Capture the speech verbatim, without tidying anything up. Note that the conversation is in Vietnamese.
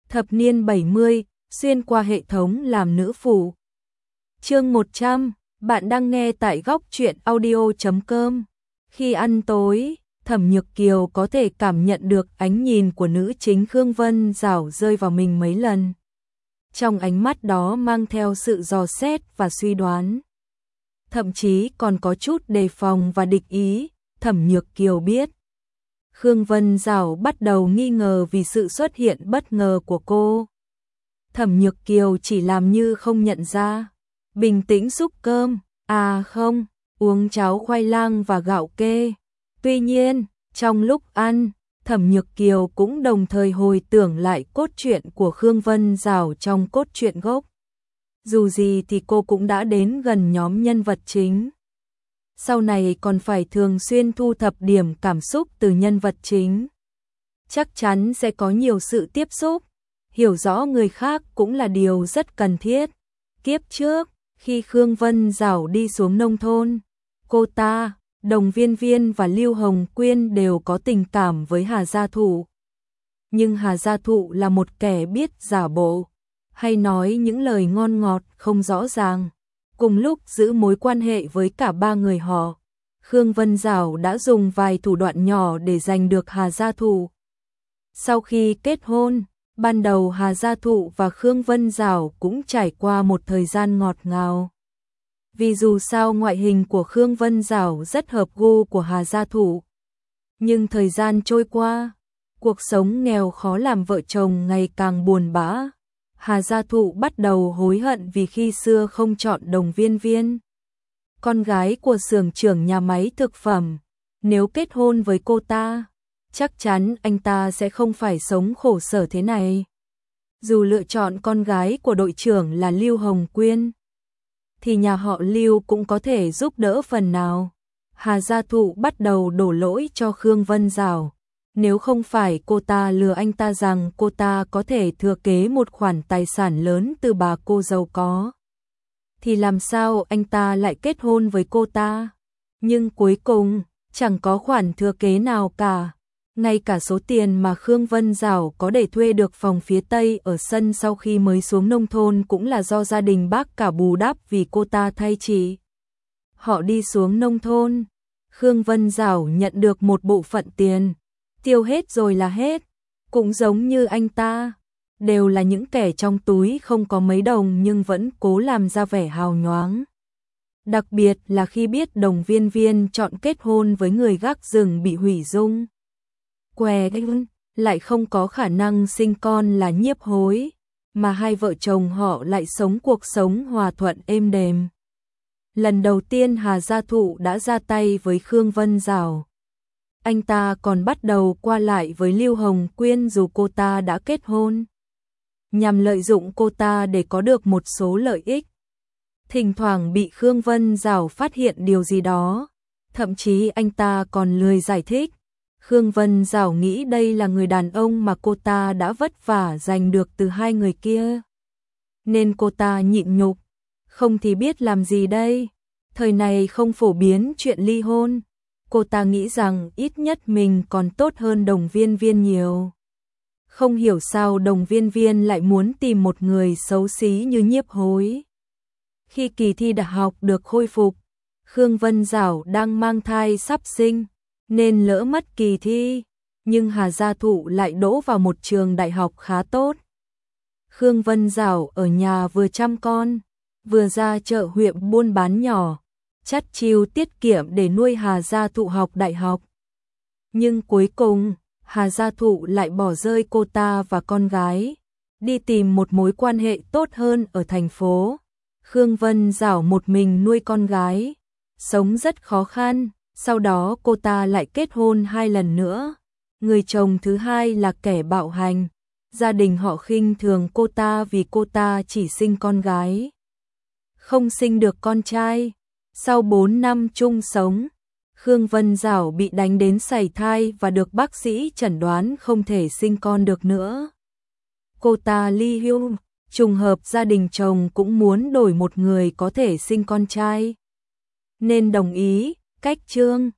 Thập niên bảy mươi, xuyên qua hệ thống làm nữ phụ. Chương một trăm, bạn đang nghe tại góc truyện audio chấm com. Khi ăn tối, Thẩm Nhược Kiều có thể cảm nhận được ánh nhìn của nữ chính Khương Vân Dảo rơi vào mình mấy lần. Trong ánh mắt đó mang theo sự dò xét và suy đoán. Thậm chí còn có chút đề phòng và địch ý, Thẩm Nhược Kiều biết. Khương Vân Dảo bắt đầu nghi ngờ vì sự xuất hiện bất ngờ của cô. Thẩm Nhược Kiều chỉ làm như không nhận ra, bình tĩnh xúc cơm, à không, uống cháo khoai lang và gạo kê. Tuy nhiên, trong lúc ăn, Thẩm Nhược Kiều cũng đồng thời hồi tưởng lại cốt truyện của Khương Vân Dảo trong cốt truyện gốc. Dù gì thì cô cũng đã đến gần nhóm nhân vật chính. Sau này còn phải thường xuyên thu thập điểm cảm xúc từ nhân vật chính. Chắc chắn sẽ có nhiều sự tiếp xúc, hiểu rõ người khác cũng là điều rất cần thiết. Kiếp trước, khi Khương Vân Dảo đi xuống nông thôn, cô ta, Đồng Viên Viên và Lưu Hồng Quyên đều có tình cảm với Hà Gia Thụ. Nhưng Hà Gia Thụ là một kẻ biết giả bộ, hay nói những lời ngon ngọt không rõ ràng. Cùng lúc giữ mối quan hệ với cả ba người họ, Khương Vân Dảo đã dùng vài thủ đoạn nhỏ để giành được Hà Gia Thụ. Sau khi kết hôn, ban đầu Hà Gia Thụ và Khương Vân Dảo cũng trải qua một thời gian ngọt ngào. Vì dù sao ngoại hình của Khương Vân Dảo rất hợp gu của Hà Gia Thụ. Nhưng thời gian trôi qua, cuộc sống nghèo khó làm vợ chồng ngày càng buồn bã. Hà Gia Thụ bắt đầu hối hận vì khi xưa không chọn Đồng Viên Viên, con gái của xưởng trưởng nhà máy thực phẩm. Nếu kết hôn với cô ta, chắc chắn anh ta sẽ không phải sống khổ sở thế này. Dù lựa chọn con gái của đội trưởng là Lưu Hồng Quyên, thì nhà họ Lưu cũng có thể giúp đỡ phần nào. Hà Gia Thụ bắt đầu đổ lỗi cho Khương Vân Dảo. Nếu không phải cô ta lừa anh ta rằng cô ta có thể thừa kế một khoản tài sản lớn từ bà cô giàu có, thì làm sao anh ta lại kết hôn với cô ta? Nhưng cuối cùng, chẳng có khoản thừa kế nào cả. Ngay cả số tiền mà Khương Vân Dảo có để thuê được phòng phía Tây ở sân sau khi mới xuống nông thôn cũng là do gia đình bác cả bù đắp vì cô ta thay chị. Họ đi xuống nông thôn, Khương Vân Dảo nhận được một bộ phận tiền, tiêu hết rồi là hết. Cũng giống như anh ta, đều là những kẻ trong túi không có mấy đồng nhưng vẫn cố làm ra vẻ hào nhoáng. Đặc biệt là khi biết Đồng Viên Viên chọn kết hôn với người gác rừng bị hủy dung. Què lại không có khả năng sinh con là Nhiếp Hối, mà hai vợ chồng họ lại sống cuộc sống hòa thuận êm đềm. Lần đầu tiên Hà Gia Thụ đã ra tay với Khương Vân Dảo. Anh ta còn bắt đầu qua lại với Lưu Hồng Quyên dù cô ta đã kết hôn, nhằm lợi dụng cô ta để có được một số lợi ích. Thỉnh thoảng bị Khương Vân Dảo phát hiện điều gì đó, thậm chí anh ta còn lười giải thích. Khương Vân Dảo nghĩ đây là người đàn ông mà cô ta đã vất vả giành được từ hai người kia, nên cô ta nhịn nhục, không thì biết làm gì đây. Thời này không phổ biến chuyện ly hôn, cô ta nghĩ rằng ít nhất mình còn tốt hơn Đồng Viên Viên nhiều. Không hiểu sao Đồng Viên Viên lại muốn tìm một người xấu xí như Nhiếp Hối. Khi kỳ thi đại học được khôi phục, Khương Vân Dảo đang mang thai sắp sinh, nên lỡ mất kỳ thi, nhưng Hà Gia Thụ lại đỗ vào một trường đại học khá tốt. Khương Vân Dảo ở nhà vừa chăm con, vừa ra chợ huyện buôn bán nhỏ, chắt chiu tiết kiệm để nuôi Hà Gia Thụ học đại học. Nhưng cuối cùng, Hà Gia Thụ lại bỏ rơi cô ta và con gái, đi tìm một mối quan hệ tốt hơn ở thành phố. Khương Vân Dảo một mình nuôi con gái, sống rất khó khăn. Sau đó cô ta lại kết hôn hai lần nữa. Người chồng thứ hai là kẻ bạo hành. Gia đình họ khinh thường cô ta vì cô ta chỉ sinh con gái, không sinh được con trai. Sau bốn năm chung sống, Khương Vân Dảo bị đánh đến sảy thai và được bác sĩ chẩn đoán không thể sinh con được nữa. Cô ta ly hôn, trùng hợp gia đình chồng cũng muốn đổi một người có thể sinh con trai, nên đồng ý. Cách chương